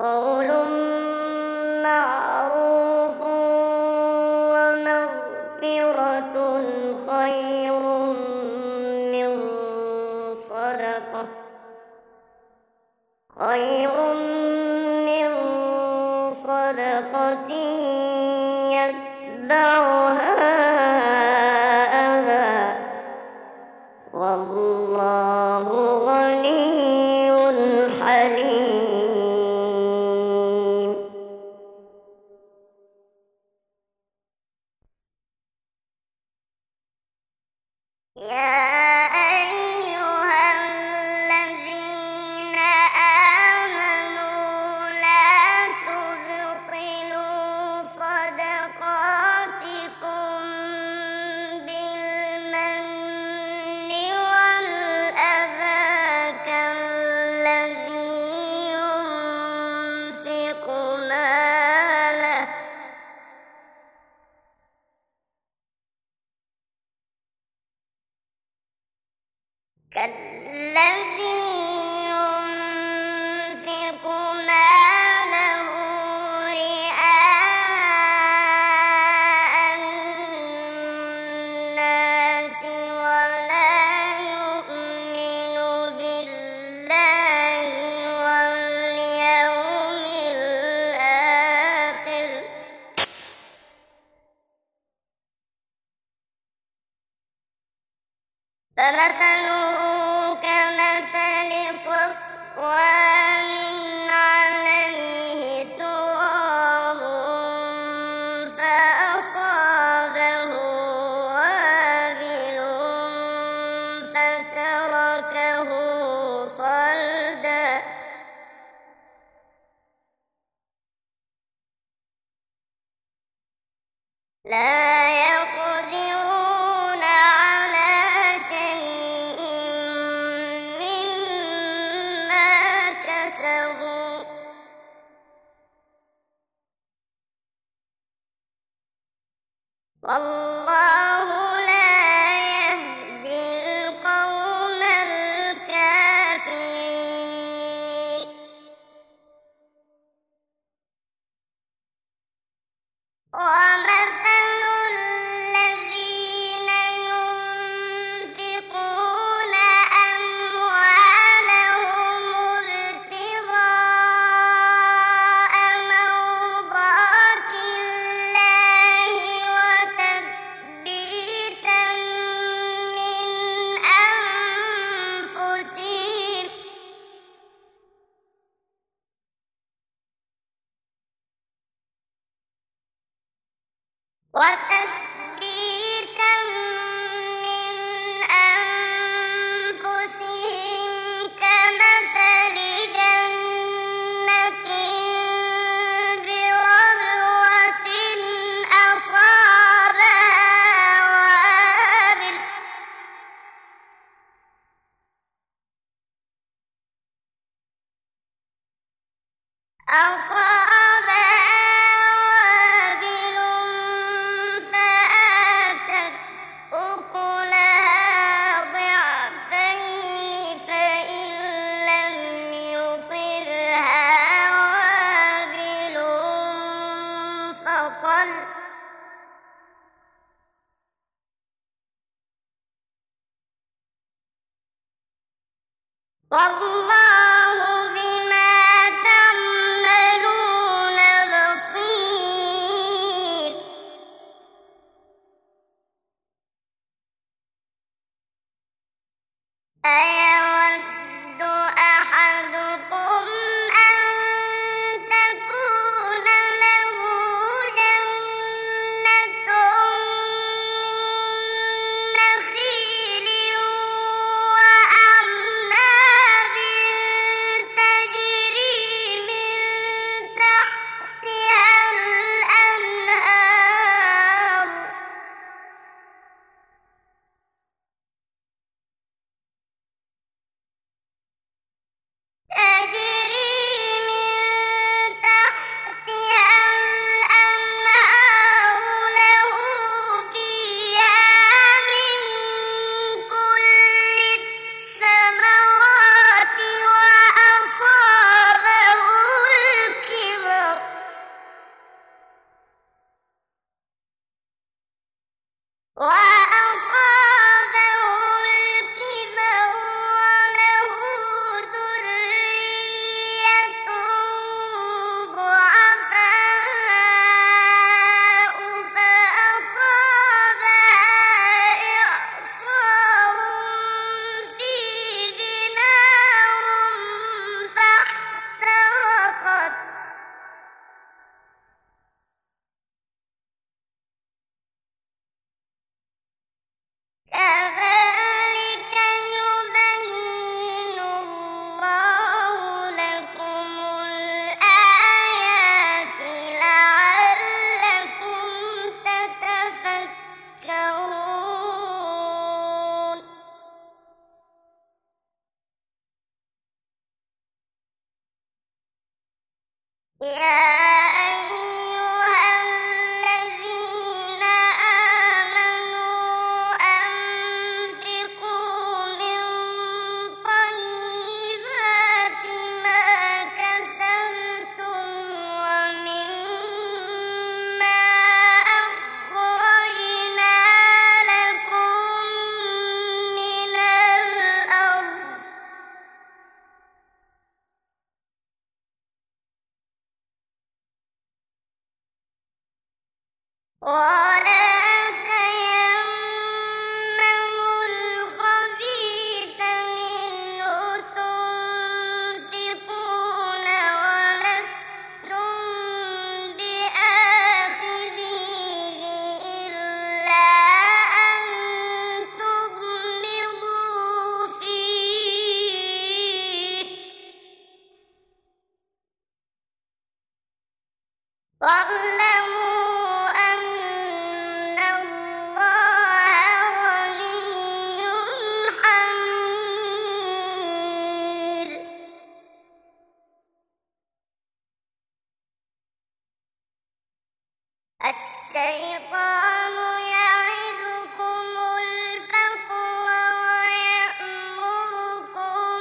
قول معروف ومغفرة خير من صدقة يتبعها أذى والله غني حليم. يا أيها الذين آمنوا لا تبطلوا صدقاتكم بالمن والأذى كالذي ينفق ماله رئاء الناس ولا يؤمن بالله واليوم الآخر فمثله كمثل صفوان عليه تراب فأصابه وابل فتركه صلدا لا يقدرون على شيء مما كسبوا والله لا يهدي القوم الكافرين. ومثل الذين ينفقون أموالهم ابتغاء مرضات الله وتثبيتا من أنفسهم كمثل جنة بربوة أصابها وابل فآتت أكلها ضعفين فإن لم يصبها وابل فطل والله بما تعملون بصير. أيود أحدكم أن تكون له جنة من نخيل وأعناب يا أيها الذين آمنوا أنفقوا من طيبات ما كسبتم ومما أخرجنا لكم من الأرض ولا تيمموا الخبيث منه تنفقون ولستم بآخذيه إلا أن تغمضوا فيه واعلموا أن الله غني حميد الشيطان يعدكم الفقر ويأمركم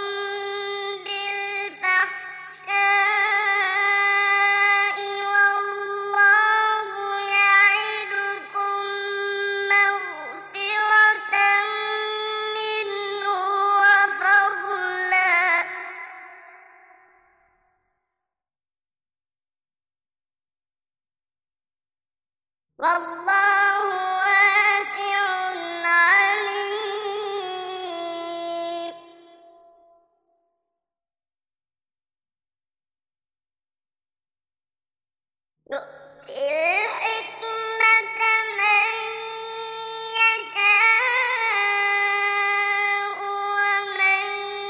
بالفحشاء والله يعدكم مغفرة منه وفضلا والله واسع عليم يؤتي الحكمة من يشاء ومن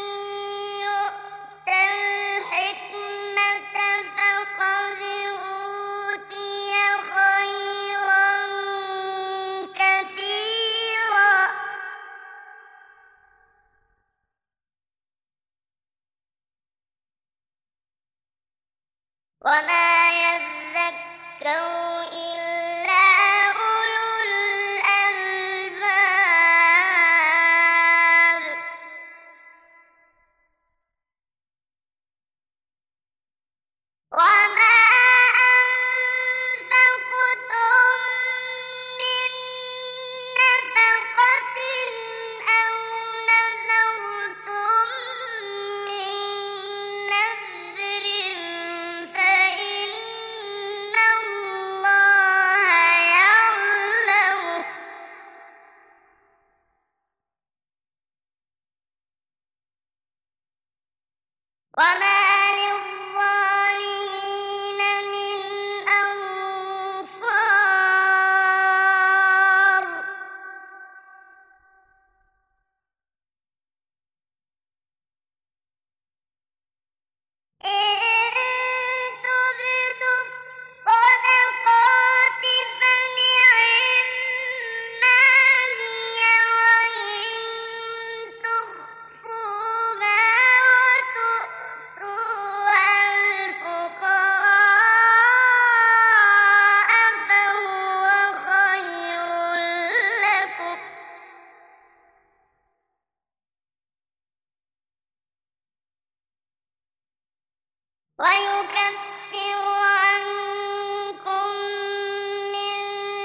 يؤت الحكمة فقد أوتي خيرا كثيرا وما يذكر إلا أولو الألباب وما أنفقتم من نفقة أو نذرتم من نذر فإن الله يعلمه وما للظالمين من أنصار إن تبدوا الصدقات فنعما هي وإن تخفوها وتؤتوها الفقراء فهو خير لكم ويكفر عنكم من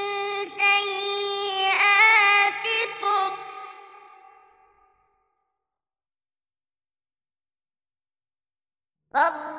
سيئاتكم والله